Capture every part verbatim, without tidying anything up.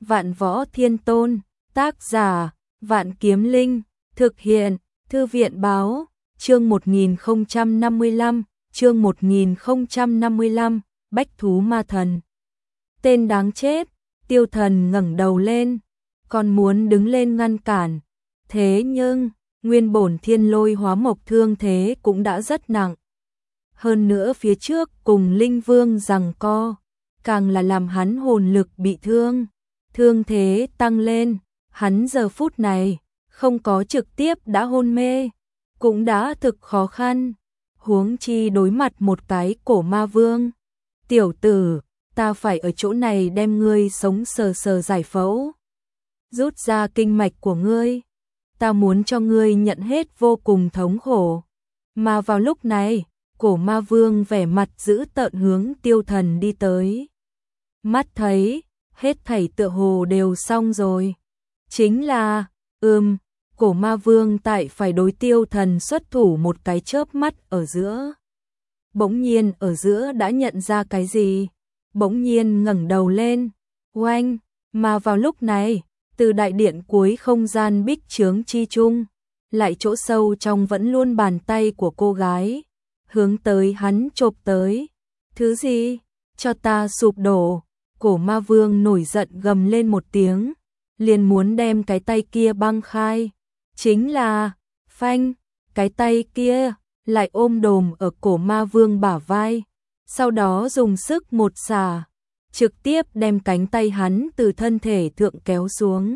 Vạn Võ Thiên Tôn, tác giả, Vạn Kiếm Linh, thực hiện, Thư viện báo, chương một nghìn không trăm năm mươi lăm, chương một nghìn không trăm năm mươi lăm, Bách Thú Ma Thần. Tên đáng chết, Tiêu Thần ngẩng đầu lên, còn muốn đứng lên ngăn cản. Thế nhưng, nguyên bổn thiên lôi hóa mộc thương thế cũng đã rất nặng. Hơn nữa phía trước cùng Linh Vương giằng co, càng là làm hắn hồn lực bị thương. Thương thế tăng lên, hắn giờ phút này, không có trực tiếp đã hôn mê, cũng đã thực khó khăn. Huống chi đối mặt một cái cổ ma vương. Tiểu tử, ta phải ở chỗ này đem ngươi sống sờ sờ giải phẫu. Rút ra kinh mạch của ngươi. Ta muốn cho ngươi nhận hết vô cùng thống khổ. Mà vào lúc này, cổ ma vương vẻ mặt dữ tợn hướng Tiêu Thần đi tới. Mắt thấy, hết thảy tựa hồ đều xong rồi. Chính là, ừm, cổ ma vương tại phải đối Tiêu Thần xuất thủ một cái chớp mắt ở giữa. Bỗng nhiên ở giữa đã nhận ra cái gì? Bỗng nhiên ngẩng đầu lên, oanh, mà vào lúc này, từ đại điện cuối không gian bích chướng chi trung, lại chỗ sâu trong vẫn luôn bàn tay của cô gái, hướng tới hắn chộp tới. Thứ gì? Cho ta sụp đổ. Cổ ma vương nổi giận gầm lên một tiếng, liền muốn đem cái tay kia băng khai. Chính là, phanh, cái tay kia lại ôm đồm ở cổ ma vương bả vai, sau đó dùng sức một xả, trực tiếp đem cánh tay hắn từ thân thể thượng kéo xuống.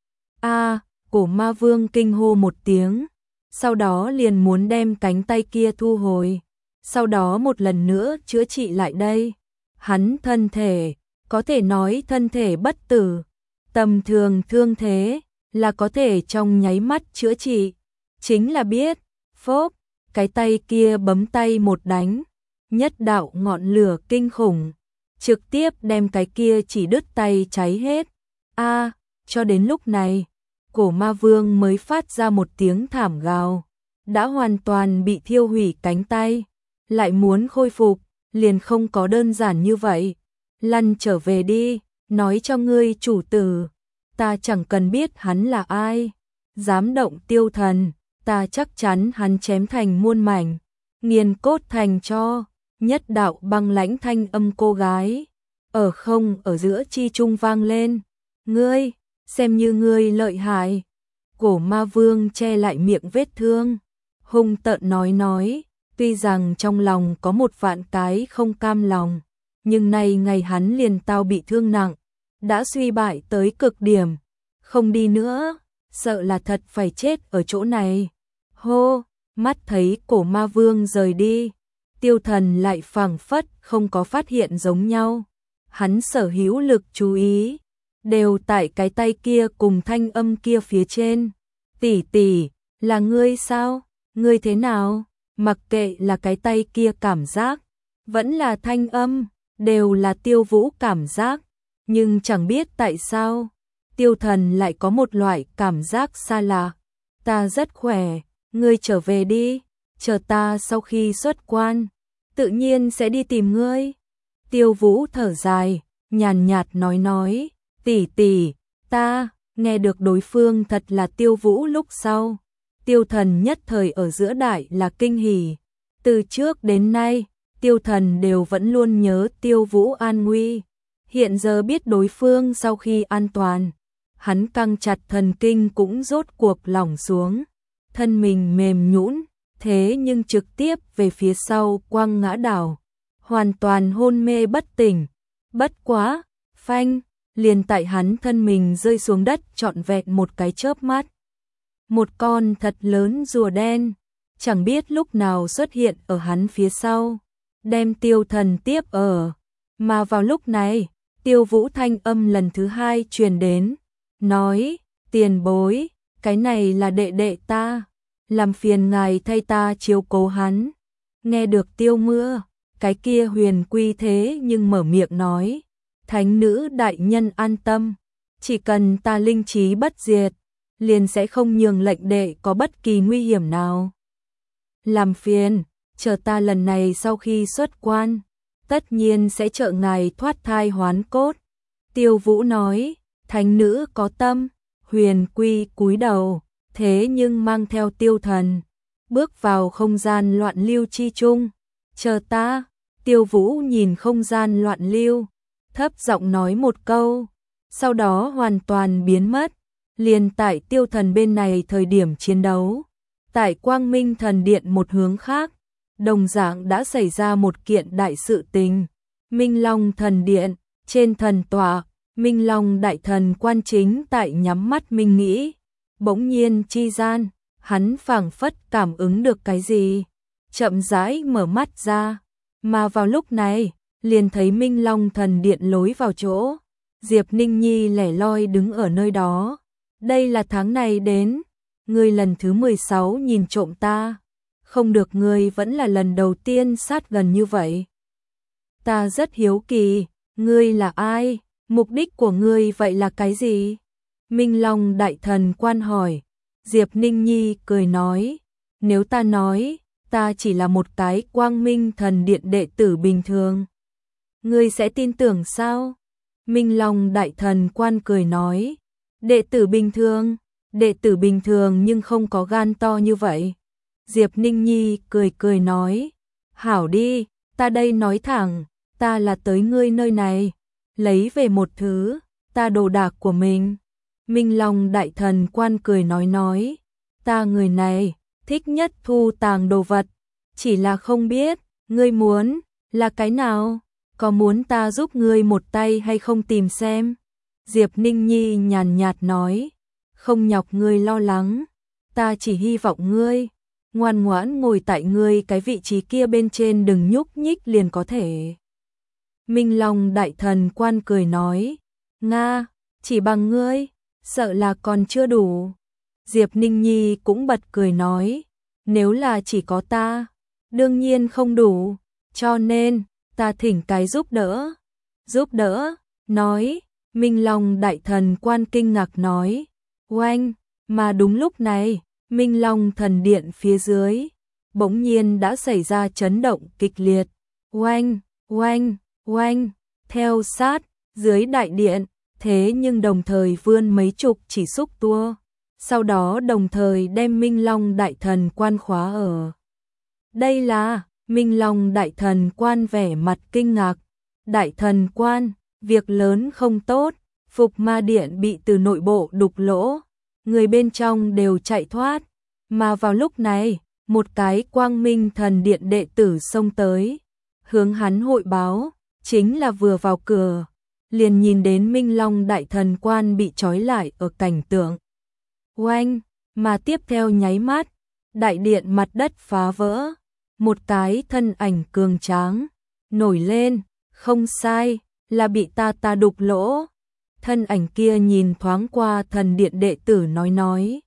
A, cổ ma vương kinh hô một tiếng, sau đó liền muốn đem cánh tay kia thu hồi, sau đó một lần nữa chữa trị lại đây. Hắn thân thể, có thể nói thân thể bất tử, tầm thường thương thế là có thể trong nháy mắt chữa trị. Chính là biết, phốp, cái tay kia bấm tay một đánh, nhất đạo ngọn lửa kinh khủng, trực tiếp đem cái kia chỉ đứt tay cháy hết. A, cho đến lúc này, cổ ma vương mới phát ra một tiếng thảm gào, đã hoàn toàn bị thiêu hủy cánh tay, lại muốn khôi phục, liền không có đơn giản như vậy. Lăn trở về đi, nói cho ngươi chủ tử, ta chẳng cần biết hắn là ai. Dám động Tiêu Thần, ta chắc chắn hắn chém thành muôn mảnh, nghiền cốt thành cho. Nhất đạo băng lãnh thanh âm cô gái, ở không ở giữa chi trung vang lên. Ngươi, xem như ngươi lợi hại. Cổ ma vương che lại miệng vết thương, hung tợn nói nói, tuy rằng trong lòng có một vạn cái không cam lòng, nhưng nay ngày hắn liền tao bị thương nặng, đã suy bại tới cực điểm, không đi nữa, sợ là thật phải chết ở chỗ này. Hô, mắt thấy cổ ma vương rời đi, Tiêu Thần lại phảng phất không có phát hiện giống nhau. Hắn sở hữu lực chú ý, đều tại cái tay kia cùng thanh âm kia phía trên. Tỷ tỷ, là ngươi sao? Ngươi thế nào? Mặc kệ là cái tay kia cảm giác, vẫn là thanh âm, đều là Tiêu Vũ cảm giác, nhưng chẳng biết tại sao, Tiêu Thần lại có một loại cảm giác xa lạ. Ta rất khỏe, ngươi trở về đi, chờ ta sau khi xuất quan, tự nhiên sẽ đi tìm ngươi. Tiêu Vũ thở dài, nhàn nhạt nói nói, tỷ tỷ, ta, nghe được đối phương thật là Tiêu Vũ lúc sau. Tiêu Thần nhất thời ở giữa đại là kinh hỉ, từ trước đến nay, Tiêu Thần đều vẫn luôn nhớ Tiêu Vũ an nguy, hiện giờ biết đối phương sau khi an toàn, hắn căng chặt thần kinh cũng rốt cuộc lỏng xuống, thân mình mềm nhũn, thế nhưng trực tiếp về phía sau quăng ngã đảo, hoàn toàn hôn mê bất tỉnh. Bất quá, phanh, liền tại hắn thân mình rơi xuống đất trọn vẹn một cái chớp mắt. Một con thật lớn rùa đen, chẳng biết lúc nào xuất hiện ở hắn phía sau, đem Tiêu Thần tiếp ở. Mà vào lúc này, Tiêu Vũ thanh âm lần thứ hai truyền đến, nói, tiền bối, cái này là đệ đệ ta, làm phiền ngài thay ta chiếu cố hắn. Nghe được Tiêu Mưa, cái kia huyền quy thế nhưng mở miệng nói, thánh nữ đại nhân an tâm, chỉ cần ta linh trí bất diệt, liền sẽ không nhường lệnh đệ có bất kỳ nguy hiểm nào. Làm phiền, chờ ta lần này sau khi xuất quan, tất nhiên sẽ trợ ngài thoát thai hoán cốt. Tiêu Vũ nói, thánh nữ có tâm, Huyền Quy cúi đầu, thế nhưng mang theo Tiêu Thần, bước vào không gian loạn lưu chi chung. Chờ ta, Tiêu Vũ nhìn không gian loạn lưu, thấp giọng nói một câu, sau đó hoàn toàn biến mất. Liền tại Tiêu Thần bên này thời điểm chiến đấu, tại Quang Minh Thần Điện một hướng khác, đồng dạng đã xảy ra một kiện đại sự tình. Minh Long Thần Điện, trên thần tọa, Minh Long đại thần quan chính tại nhắm mắt minh nghĩ, bỗng nhiên chi gian, hắn phảng phất cảm ứng được cái gì, chậm rãi mở mắt ra, mà vào lúc này, liền thấy Minh Long Thần Điện lối vào chỗ, Diệp Ninh Nhi lẻ loi đứng ở nơi đó. Đây là tháng này đến, ngươi lần thứ mười sáu nhìn trộm ta, không được, ngươi vẫn là lần đầu tiên sát gần như vậy. Ta rất hiếu kỳ, ngươi là ai, mục đích của ngươi vậy là cái gì? Minh Long đại thần quan hỏi. Diệp Ninh Nhi cười nói, nếu ta nói, ta chỉ là một cái Quang Minh Thần Điện đệ tử bình thường, ngươi sẽ tin tưởng sao? Minh Long đại thần quan cười nói, đệ tử bình thường, đệ tử bình thường nhưng không có gan to như vậy. Diệp Ninh Nhi cười cười nói, hảo đi, ta đây nói thẳng, ta là tới ngươi nơi này, lấy về một thứ, ta đồ đạc của mình. Minh Long đại thần quan cười nói nói, ta người này, thích nhất thu tàng đồ vật, chỉ là không biết, ngươi muốn, là cái nào, có muốn ta giúp ngươi một tay hay không tìm xem. Diệp Ninh Nhi nhàn nhạt nói, không nhọc ngươi lo lắng, ta chỉ hy vọng ngươi, ngoan ngoãn ngồi tại ngươi cái vị trí kia bên trên đừng nhúc nhích liền có thể. Minh Long đại thần quan cười nói, Nga, chỉ bằng ngươi, sợ là còn chưa đủ. Diệp Ninh Nhi cũng bật cười nói, nếu là chỉ có ta, đương nhiên không đủ, cho nên, ta thỉnh cái giúp đỡ. Giúp đỡ, nói, Minh Long đại thần quan kinh ngạc nói, oanh, mà đúng lúc này, Minh Long thần điện phía dưới, bỗng nhiên đã xảy ra chấn động kịch liệt, oanh, oanh, oanh, theo sát, dưới đại điện, thế nhưng đồng thời vươn mấy chục chỉ xúc tua, sau đó đồng thời đem Minh Long đại thần quan khóa ở. Đây là, Minh Long đại thần quan vẻ mặt kinh ngạc, đại thần quan, việc lớn không tốt, Phục Ma Điện bị từ nội bộ đục lỗ, người bên trong đều chạy thoát, mà vào lúc này, một cái Quang Minh Thần Điện đệ tử xông tới, hướng hắn hội báo, chính là vừa vào cửa, liền nhìn đến Minh Long đại thần quan bị trói lại ở cảnh tượng. Oanh, mà tiếp theo nháy mắt, đại điện mặt đất phá vỡ, một cái thân ảnh cường tráng nổi lên, không sai, là bị ta ta đục lỗ. Thân ảnh kia nhìn thoáng qua thần điện đệ tử nói nói,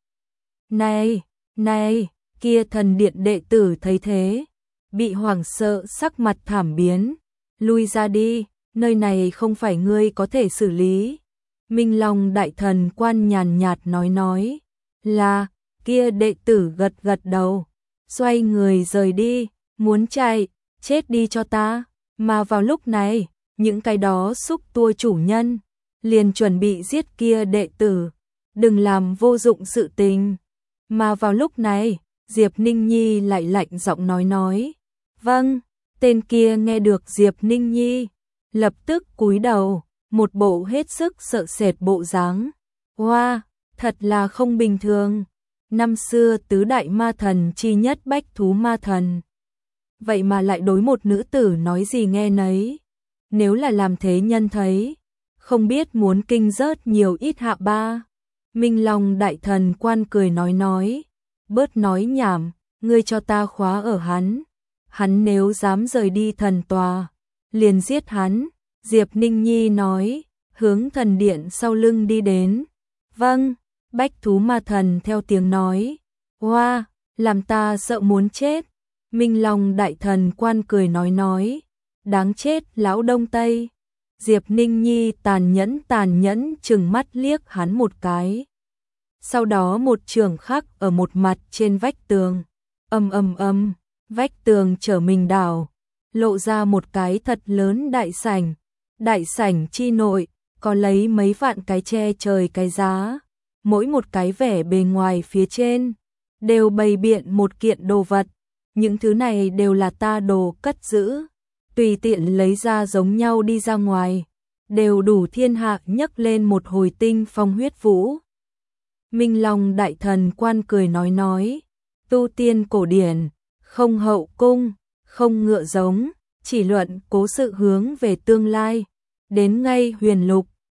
này, này, kia thần điện đệ tử thấy thế, bị hoảng sợ sắc mặt thảm biến, lui ra đi, nơi này không phải ngươi có thể xử lý. Minh Long đại thần quan nhàn nhạt nói nói, là, kia đệ tử gật gật đầu, xoay người rời đi, muốn chạy, chết đi cho ta, mà vào lúc này, những cái đó xúc tua chủ nhân, liền chuẩn bị giết kia đệ tử, đừng làm vô dụng sự tình. Mà vào lúc này, Diệp Ninh Nhi lại lạnh giọng nói nói, vâng, tên kia nghe được Diệp Ninh Nhi, lập tức cúi đầu, một bộ hết sức sợ sệt bộ dáng. Wow, thật là không bình thường, năm xưa tứ đại ma thần chi nhất bách thú ma thần. Vậy mà lại đối một nữ tử nói gì nghe nấy, nếu là làm thế nhân thấy, không biết muốn kinh rớt nhiều ít hạ ba. Minh Long đại thần quan cười nói nói, bớt nói nhảm, ngươi cho ta khóa ở hắn, hắn nếu dám rời đi thần tòa, liền giết hắn. Diệp Ninh Nhi nói, hướng thần điện sau lưng đi đến. Vâng, bách thú ma thần theo tiếng nói, hoa, wow, làm ta sợ muốn chết. Minh Long đại thần quan cười nói nói, đáng chết lão Đông Tây. Diệp Ninh Nhi tàn nhẫn tàn nhẫn trừng mắt liếc hắn một cái. Sau đó một trường khắc ở một mặt trên vách tường, ầm ầm ầm, vách tường trở mình đảo, lộ ra một cái thật lớn đại sảnh. Đại sảnh chi nội, có lấy mấy vạn cái che trời cái giá, mỗi một cái vẻ bề ngoài phía trên, đều bày biện một kiện đồ vật, những thứ này đều là ta đồ cất giữ, tùy tiện lấy ra giống nhau đi ra ngoài, đều đủ thiên hạ nhấc lên một hồi tinh phong huyết vũ. Minh Long đại thần quan cười nói nói, tu tiên cổ điển, không hậu cung, không ngựa giống, chỉ luận cố sự hướng về tương lai, đến ngay huyền lục,